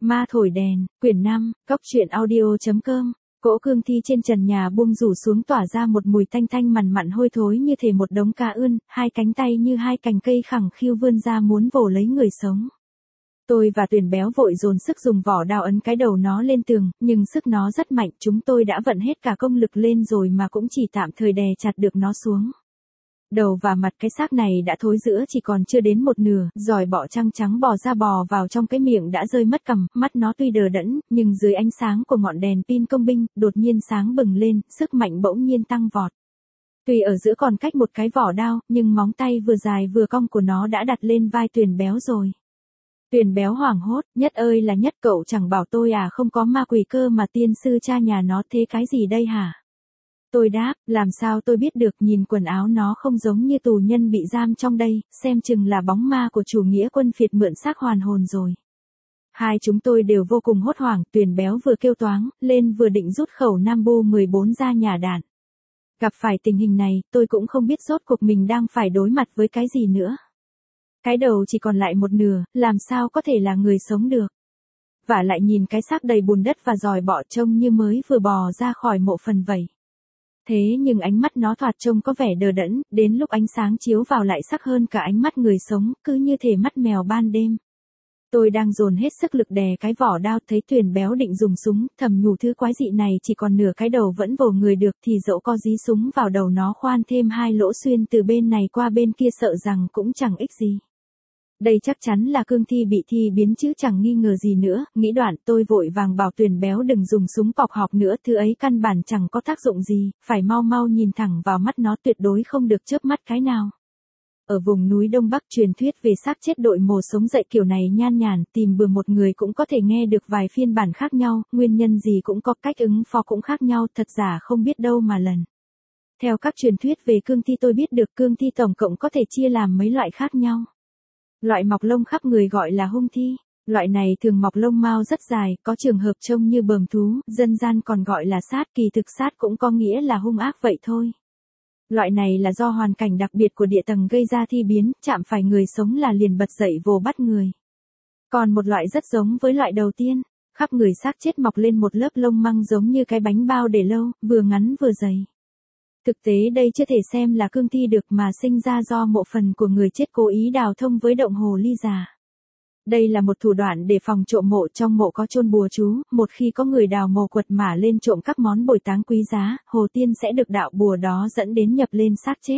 Ma thổi đèn, quyển 5, Cóc truyện audio.com. Cỗ cương thi trên trần nhà buông rủ xuống tỏa ra một mùi tanh tanh mằn mặn hôi thối như thể một đống cá ươn, hai cánh tay như hai cành cây khẳng khiu vươn ra muốn vồ lấy người sống. Tôi và Tuyền béo vội dồn sức dùng vỏ đao ấn cái đầu nó lên tường, nhưng sức nó rất mạnh, chúng tôi đã vận hết cả công lực lên rồi mà cũng chỉ tạm thời đè chặt được nó xuống. Đầu và mặt cái xác này đã thối rữa chỉ còn chưa đến một nửa, giòi bọ trăng trắng bò ra bò vào trong cái miệng đã rơi mất cằm, mắt nó tuy đờ đẫn, nhưng dưới ánh sáng của ngọn đèn pin công binh, đột nhiên sáng bừng lên, sức mạnh bỗng nhiên tăng vọt. Tuy ở giữa còn cách một cái vỏ đao, nhưng móng tay vừa dài vừa cong của nó đã đặt lên vai Tuyền béo rồi. Tuyền béo hoảng hốt, Nhất ơi là Nhất, cậu chẳng bảo tôi à, không có ma quỷ cơ mà tiên sư cha nhà nó thế cái gì đây hả? Tôi đáp, làm sao tôi biết được, nhìn quần áo nó không giống như tù nhân bị giam trong đây, xem chừng là bóng ma của chủ nghĩa quân phiệt mượn xác hoàn hồn rồi. Hai chúng tôi đều vô cùng hốt hoảng, Tuyền béo vừa kêu toáng lên vừa định rút khẩu Nambu 14 ra nhả đạn. Gặp phải tình hình này, tôi cũng không biết rốt cuộc mình đang phải đối mặt với cái gì nữa. Cái đầu chỉ còn lại một nửa, làm sao có thể là người sống được. Và lại nhìn cái xác đầy bùn đất và giòi bọ trông như mới vừa bò ra khỏi mộ phần vậy. Thế nhưng ánh mắt nó thoạt trông có vẻ đờ đẫn, đến lúc ánh sáng chiếu vào lại sắc hơn cả ánh mắt người sống, cứ như thể mắt mèo ban đêm. Tôi đang dồn hết sức lực đè cái vỏ đao, thấy Tuyền béo định dùng súng, thầm nhủ thứ quái dị này chỉ còn nửa cái đầu vẫn vồ người được thì dẫu có dí súng vào đầu nó khoan thêm hai lỗ xuyên từ bên này qua bên kia sợ rằng cũng chẳng ích gì. Đây chắc chắn là cương thi bị thi biến chứ chẳng nghi ngờ gì nữa, nghĩ đoạn tôi vội vàng bảo Tuyền béo đừng dùng súng cọc học nữa, thứ ấy căn bản chẳng có tác dụng gì, phải mau mau nhìn thẳng vào mắt nó, tuyệt đối không được chớp mắt cái nào. Ở vùng núi Đông Bắc, truyền thuyết về xác chết đội mồ sống dậy kiểu này nhan nhản, tìm bừa một người cũng có thể nghe được vài phiên bản khác nhau, nguyên nhân gì cũng có, cách ứng phó cũng khác nhau, thật giả không biết đâu mà lần. Theo các truyền thuyết về cương thi tôi biết được, cương thi tổng cộng có thể chia làm mấy loại khác nhau. Loại mọc lông khắp người gọi là hung thi. Loại này thường mọc lông mao rất dài, có trường hợp trông như bờm thú, dân gian còn gọi là sát, kỳ thực sát cũng có nghĩa là hung ác vậy thôi. Loại này là do hoàn cảnh đặc biệt của địa tầng gây ra thi biến, chạm phải người sống là liền bật dậy vồ bắt người. Còn một loại rất giống với loại đầu tiên, khắp người xác chết mọc lên một lớp lông măng giống như cái bánh bao để lâu, vừa ngắn vừa dày. Thực tế đây chưa thể xem là cương thi được mà sinh ra do mộ phần của người chết cố ý đào thông với động hồ ly già. Đây là một thủ đoạn để phòng trộm mộ, trong mộ có chôn bùa chú, một khi có người đào mộ quật mả lên trộm các món bồi táng quý giá, hồ tiên sẽ được đạo bùa đó dẫn đến nhập lên xác chết.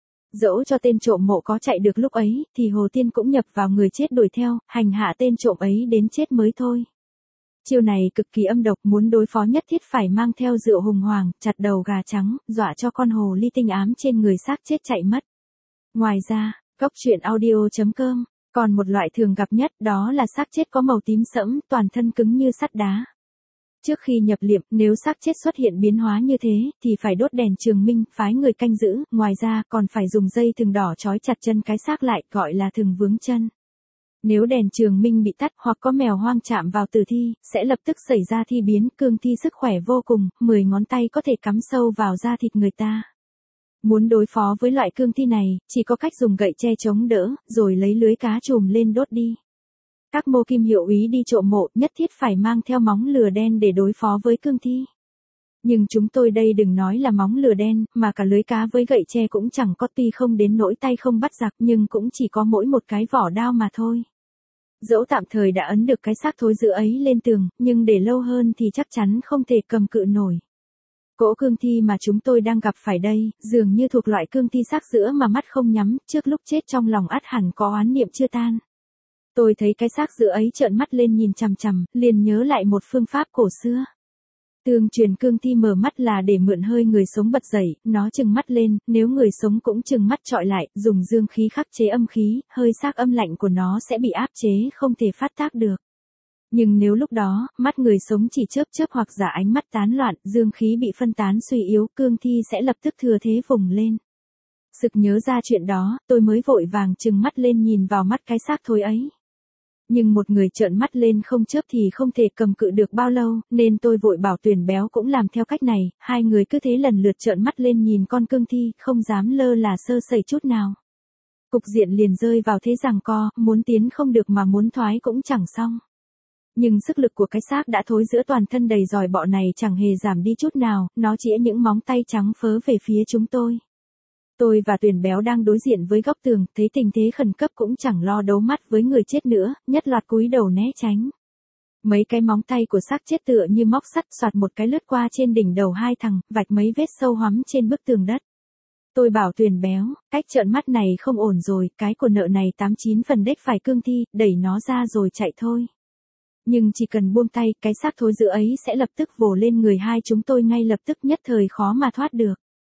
Dẫu cho tên trộm mộ có chạy được lúc ấy, thì hồ tiên cũng nhập vào người chết đuổi theo, hành hạ tên trộm ấy đến chết mới thôi. Chiêu này cực kỳ âm độc, muốn đối phó nhất thiết phải mang theo rượu hùng hoàng, chặt đầu gà trắng, dọa cho con hồ ly tinh ám trên người xác chết chạy mất. Ngoài ra, Cóc truyện audio.com, còn một loại thường gặp nhất đó là xác chết có màu tím sẫm, toàn thân cứng như sắt đá. Trước khi nhập liệm, nếu xác chết xuất hiện biến hóa như thế, thì phải đốt đèn trường minh, phái người canh giữ, ngoài ra còn phải dùng dây thừng đỏ trói chặt chân cái xác lại, gọi là thừng vướng chân. Nếu đèn trường minh bị tắt hoặc có mèo hoang chạm vào tử thi, sẽ lập tức xảy ra thi biến, cương thi sức khỏe vô cùng, 10 ngón tay có thể cắm sâu vào da thịt người ta. Muốn đối phó với loại cương thi này, chỉ có cách dùng gậy tre chống đỡ, rồi lấy lưới cá chùm lên đốt đi. Các mô kim hiệu úy đi trộm mộ nhất thiết phải mang theo móng lửa đen để đối phó với cương thi. Nhưng chúng tôi đây đừng nói là móng lửa đen, mà cả lưới cá với gậy tre cũng chẳng có, tuy không đến nỗi tay không bắt giặc nhưng cũng chỉ có mỗi một cái vỏ đao mà thôi. Dẫu tạm thời đã ấn được cái xác thối rữa ấy lên tường, nhưng để lâu hơn thì chắc chắn không thể cầm cự nổi. Cỗ cương thi mà chúng tôi đang gặp phải đây, dường như thuộc loại cương thi xác giữa mà mắt không nhắm, trước lúc chết trong lòng ắt hẳn có oán niệm chưa tan. Tôi thấy cái xác giữa ấy trợn mắt lên nhìn chằm chằm, liền nhớ lại một phương pháp cổ xưa. Tương truyền cương thi mở mắt là để mượn hơi người sống bật dậy, nó trừng mắt lên, nếu người sống cũng trừng mắt trọi lại, dùng dương khí khắc chế âm khí, hơi xác âm lạnh của nó sẽ bị áp chế, không thể phát tác được. Nhưng nếu lúc đó, mắt người sống chỉ chớp chớp hoặc giả ánh mắt tán loạn, dương khí bị phân tán suy yếu, cương thi sẽ lập tức thừa thế vùng lên. Sực nhớ ra chuyện đó, tôi mới vội vàng trừng mắt lên nhìn vào mắt cái xác thối ấy. Nhưng một người trợn mắt lên không chớp thì không thể cầm cự được bao lâu, nên tôi vội bảo Tuyền béo cũng làm theo cách này, hai người cứ thế lần lượt trợn mắt lên nhìn con cương thi, không dám lơ là sơ sẩy chút nào. Cục diện liền rơi vào thế giằng co, muốn tiến không được mà muốn thoái cũng chẳng xong. Nhưng sức lực của cái xác đã thối rữa toàn thân đầy giòi bọ này chẳng hề giảm đi chút nào, nó chĩa những móng tay trắng phớ về phía chúng tôi. Tôi và Tuyền Béo đang đối diện với góc tường, thấy tình thế khẩn cấp cũng chẳng lo đấu mắt với người chết nữa, nhất loạt cúi đầu né tránh. Mấy cái móng tay của xác chết tựa như móc sắt xoạt một cái lướt qua trên đỉnh đầu hai thằng, vạch mấy vết sâu hoắm trên bức tường đất. Tôi bảo Tuyền Béo, cách trợn mắt này không ổn rồi, cái của nợ này 89 phần đếch phải cương thi, đẩy nó ra rồi chạy thôi. Nhưng chỉ cần buông tay, cái xác thối rữa ấy sẽ lập tức vồ lên người hai chúng tôi ngay lập tức, nhất thời khó mà thoát được.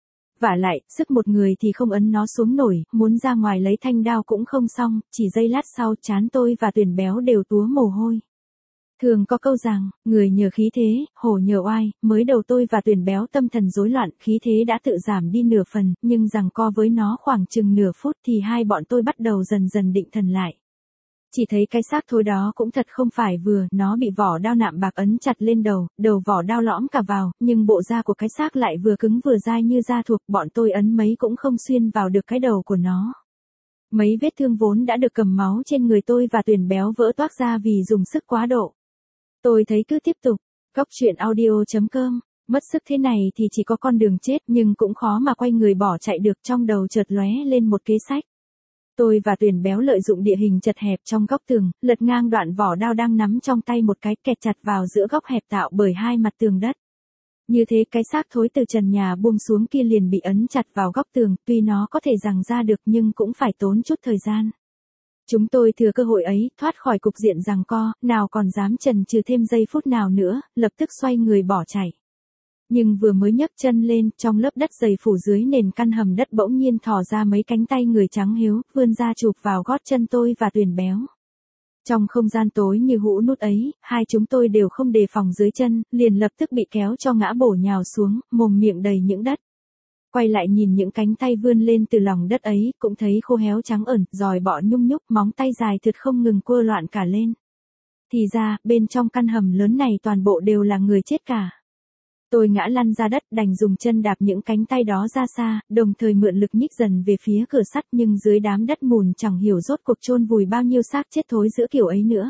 Vả lại, sức một người thì không ấn nó xuống nổi, muốn ra ngoài lấy thanh đao cũng không xong, chỉ giây lát sau trán tôi và Tuyền Béo đều túa mồ hôi. Thường có câu rằng, người nhờ khí thế, hổ nhờ oai, mới đầu tôi và Tuyền Béo tâm thần rối loạn, khí thế đã tự giảm đi nửa phần, nhưng giằng co với nó khoảng chừng nửa phút thì hai bọn tôi bắt đầu dần dần định thần lại. Chỉ thấy cái xác thối đó cũng thật không phải vừa, nó bị vỏ đao nạm bạc ấn chặt lên đầu vỏ đao lõm cả vào, nhưng bộ da của cái xác lại vừa cứng vừa dai như da thuộc, bọn tôi ấn mấy cũng không xuyên vào được cái đầu của nó. Mấy vết thương vốn đã được cầm máu trên người tôi và Tuyền Béo vỡ toác ra vì dùng sức quá độ. Tôi thấy cứ tiếp tục, Góc Truyện Audio.com, mất sức thế này thì chỉ có con đường chết, nhưng cũng khó mà quay người bỏ chạy được, trong đầu chợt lóe lên một kế sách. Tôi và Tuyền Béo lợi dụng địa hình chật hẹp trong góc tường, lật ngang đoạn vỏ đao đang nắm trong tay một cái, kẹt chặt vào giữa góc hẹp tạo bởi hai mặt tường đất. Như thế cái xác thối từ trần nhà buông xuống kia liền bị ấn chặt vào góc tường, tuy nó có thể giằng ra được nhưng cũng phải tốn chút thời gian. Chúng tôi thừa cơ hội ấy, thoát khỏi cục diện giằng co, nào còn dám chần chừ thêm giây phút nào nữa, lập tức xoay người bỏ chạy. Nhưng vừa mới nhấc chân lên, trong lớp đất dày phủ dưới nền căn hầm đất bỗng nhiên thò ra mấy cánh tay người trắng hiếu, vươn ra chụp vào gót chân tôi và Tuyền Béo. Trong không gian tối như hũ nút ấy, hai chúng tôi đều không đề phòng dưới chân, liền lập tức bị kéo cho ngã bổ nhào xuống, mồm miệng đầy những đất. Quay lại nhìn những cánh tay vươn lên từ lòng đất ấy, cũng thấy khô héo trắng ẩn, giòi bọ nhung nhúc, móng tay dài thượt không ngừng quơ loạn cả lên. Thì ra, bên trong căn hầm lớn này toàn bộ đều là người chết cả. Tôi ngã lăn ra đất, đành dùng chân đạp những cánh tay đó ra xa, đồng thời mượn lực nhích dần về phía cửa sắt, nhưng dưới đám đất mùn chẳng hiểu rốt cuộc chôn vùi bao nhiêu xác chết thối giữa kiểu ấy nữa.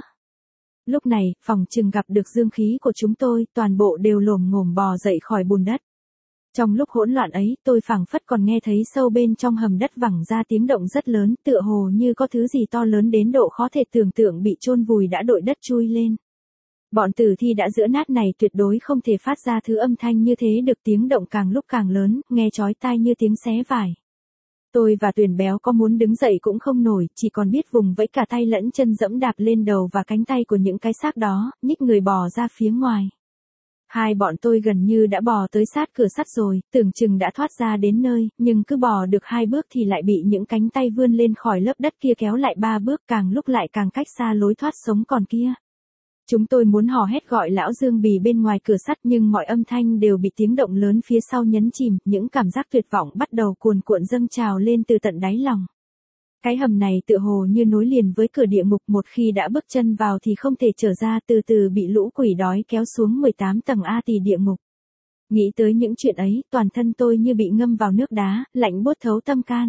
Lúc này, phòng chừng gặp được dương khí của chúng tôi, toàn bộ đều lồm ngồm bò dậy khỏi bùn đất. Trong lúc hỗn loạn ấy, tôi phảng phất còn nghe thấy sâu bên trong hầm đất vẳng ra tiếng động rất lớn, tựa hồ như có thứ gì to lớn đến độ khó thể tưởng tượng bị chôn vùi đã đội đất chui lên. Bọn tử thi đã giữa nát này tuyệt đối không thể phát ra thứ âm thanh như thế được, tiếng động càng lúc càng lớn, nghe chói tai như tiếng xé vải. Tôi và Tuyền Béo có muốn đứng dậy cũng không nổi, chỉ còn biết vùng vẫy cả tay lẫn chân dẫm đạp lên đầu và cánh tay của những cái xác đó, nhích người bò ra phía ngoài. Hai bọn tôi gần như đã bò tới sát cửa sắt rồi, tưởng chừng đã thoát ra đến nơi, nhưng cứ bò được 2 bước thì lại bị những cánh tay vươn lên khỏi lớp đất kia kéo lại 3 bước, càng lúc lại càng cách xa lối thoát sống còn kia. Chúng tôi muốn hò hét gọi lão Dương Bì bên ngoài cửa sắt, nhưng mọi âm thanh đều bị tiếng động lớn phía sau nhấn chìm, những cảm giác tuyệt vọng bắt đầu cuồn cuộn dâng trào lên từ tận đáy lòng. Cái hầm này tựa hồ như nối liền với cửa địa ngục, một khi đã bước chân vào thì không thể trở ra, từ từ bị lũ quỷ đói kéo xuống 18 tầng A tỳ địa ngục. Nghĩ tới những chuyện ấy, toàn thân tôi như bị ngâm vào nước đá, lạnh buốt thấu tâm can.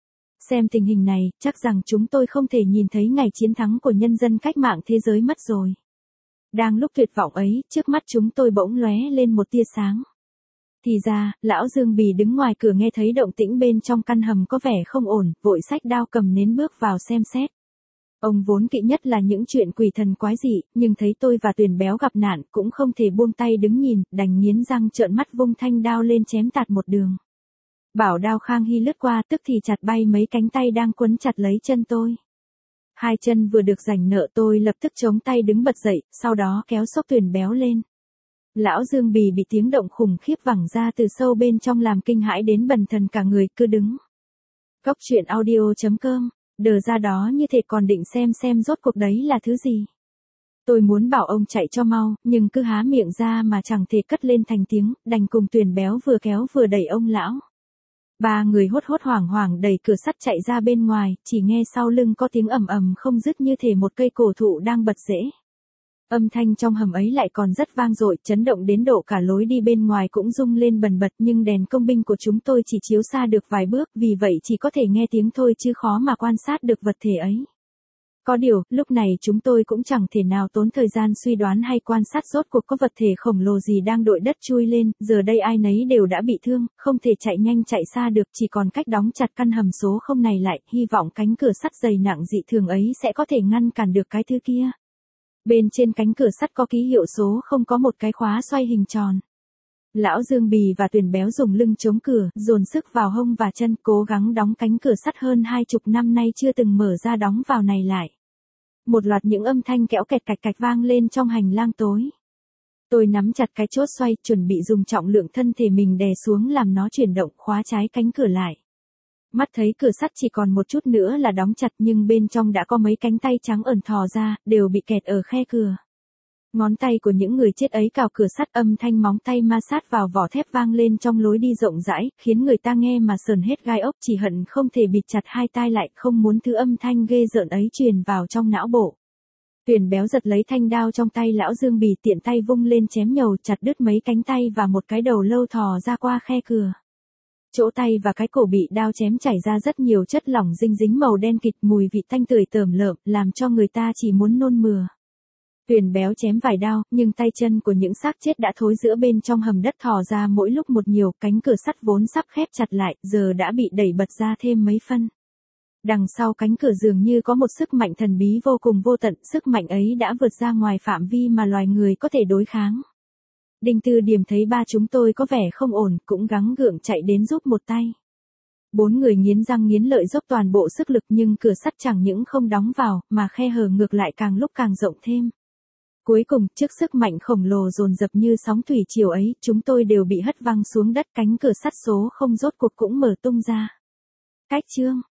Xem tình hình này, chắc rằng chúng tôi không thể nhìn thấy ngày chiến thắng của nhân dân cách mạng thế giới mất rồi. Đang lúc tuyệt vọng ấy, trước mắt chúng tôi bỗng lóe lên một tia sáng. Thì ra, lão Dương Bì đứng ngoài cửa nghe thấy động tĩnh bên trong căn hầm có vẻ không ổn, vội xách đao cầm nến bước vào xem xét. Ông vốn kỵ nhất là những chuyện quỷ thần quái dị, nhưng thấy tôi và Tuyền Béo gặp nạn cũng không thể buông tay đứng nhìn, đành nghiến răng trợn mắt vung thanh đao lên chém tạt một đường. Bảo đao Khang Hy lướt qua tức thì chặt bay mấy cánh tay đang quấn chặt lấy chân tôi. Hai chân vừa được rảnh nợ, tôi lập tức chống tay đứng bật dậy, sau đó kéo xốc Tuyền Béo lên. Lão Dương Bì bị tiếng động khủng khiếp vẳng ra từ sâu bên trong làm kinh hãi đến bần thần cả người, cứ đứng. Góc Truyện Audio.com, đờ ra đó như thể còn định xem rốt cuộc đấy là thứ gì. Tôi muốn bảo ông chạy cho mau, nhưng cứ há miệng ra mà chẳng thể cất lên thành tiếng, đành cùng Tuyền Béo vừa kéo vừa đẩy ông lão. Ba người hốt hốt hoảng hoảng đẩy cửa sắt chạy ra bên ngoài, chỉ nghe sau lưng có tiếng ầm ầm không dứt như thể một cây cổ thụ đang bật rễ. Âm thanh trong hầm ấy lại còn rất vang dội, chấn động đến độ cả lối đi bên ngoài cũng rung lên bần bật, nhưng đèn công binh của chúng tôi chỉ chiếu xa được vài bước, vì vậy chỉ có thể nghe tiếng thôi chứ khó mà quan sát được vật thể ấy. Có điều, lúc này chúng tôi cũng chẳng thể nào tốn thời gian suy đoán hay quan sát rốt cuộc có vật thể khổng lồ gì đang đội đất chui lên, giờ đây ai nấy đều đã bị thương, không thể chạy nhanh chạy xa được, chỉ còn cách đóng chặt căn hầm số không này lại, hy vọng cánh cửa sắt dày nặng dị thường ấy sẽ có thể ngăn cản được cái thứ kia. Bên trên cánh cửa sắt có ký hiệu số không, có một cái khóa xoay hình tròn. Lão Dương Bì và Tuyền Béo dùng lưng chống cửa, dồn sức vào hông và chân, cố gắng đóng cánh cửa sắt hơn 20 năm nay chưa từng mở ra đóng vào này lại. Một loạt những âm thanh kẽo kẹt cạch cạch vang lên trong hành lang tối. Tôi nắm chặt cái chốt xoay, chuẩn bị dùng trọng lượng thân thể mình đè xuống làm nó chuyển động, khóa trái cánh cửa lại. Mắt thấy cửa sắt chỉ còn một chút nữa là đóng chặt, nhưng bên trong đã có mấy cánh tay trắng ẩn thò ra, đều bị kẹt ở khe cửa. Ngón tay của những người chết ấy cào cửa sắt, âm thanh móng tay ma sát vào vỏ thép vang lên trong lối đi rộng rãi, khiến người ta nghe mà sờn hết gai ốc, chỉ hận không thể bịt chặt hai tai lại, không muốn thứ âm thanh ghê rợn ấy truyền vào trong não bộ. Tuyền Béo giật lấy thanh đao trong tay lão Dương Bì, tiện tay vung lên chém nhầu, chặt đứt mấy cánh tay và một cái đầu lâu thò ra qua khe cửa. Chỗ tay và cái cổ bị đao chém chảy ra rất nhiều chất lỏng dinh dính màu đen kịt, mùi vị tanh tưởi tởm lợm, làm cho người ta chỉ muốn nôn mửa. Tuyền Béo chém vài đao, nhưng tay chân của những xác chết đã thối rữa bên trong hầm đất thò ra mỗi lúc một nhiều, cánh cửa sắt vốn sắp khép chặt lại, giờ đã bị đẩy bật ra thêm mấy phân. Đằng sau cánh cửa dường như có một sức mạnh thần bí vô cùng vô tận, sức mạnh ấy đã vượt ra ngoài phạm vi mà loài người có thể đối kháng. Đinh Tư Điểm thấy ba chúng tôi có vẻ không ổn, cũng gắng gượng chạy đến giúp một tay. 4 người nghiến răng nghiến lợi dốc toàn bộ sức lực, nhưng cửa sắt chẳng những không đóng vào, mà khe hở ngược lại càng lúc càng rộng thêm. Cuối cùng, trước sức mạnh khổng lồ dồn dập như sóng thủy triều ấy, chúng tôi đều bị hất văng xuống đất, cánh cửa sắt số không rốt cuộc cũng mở tung ra. Cách chương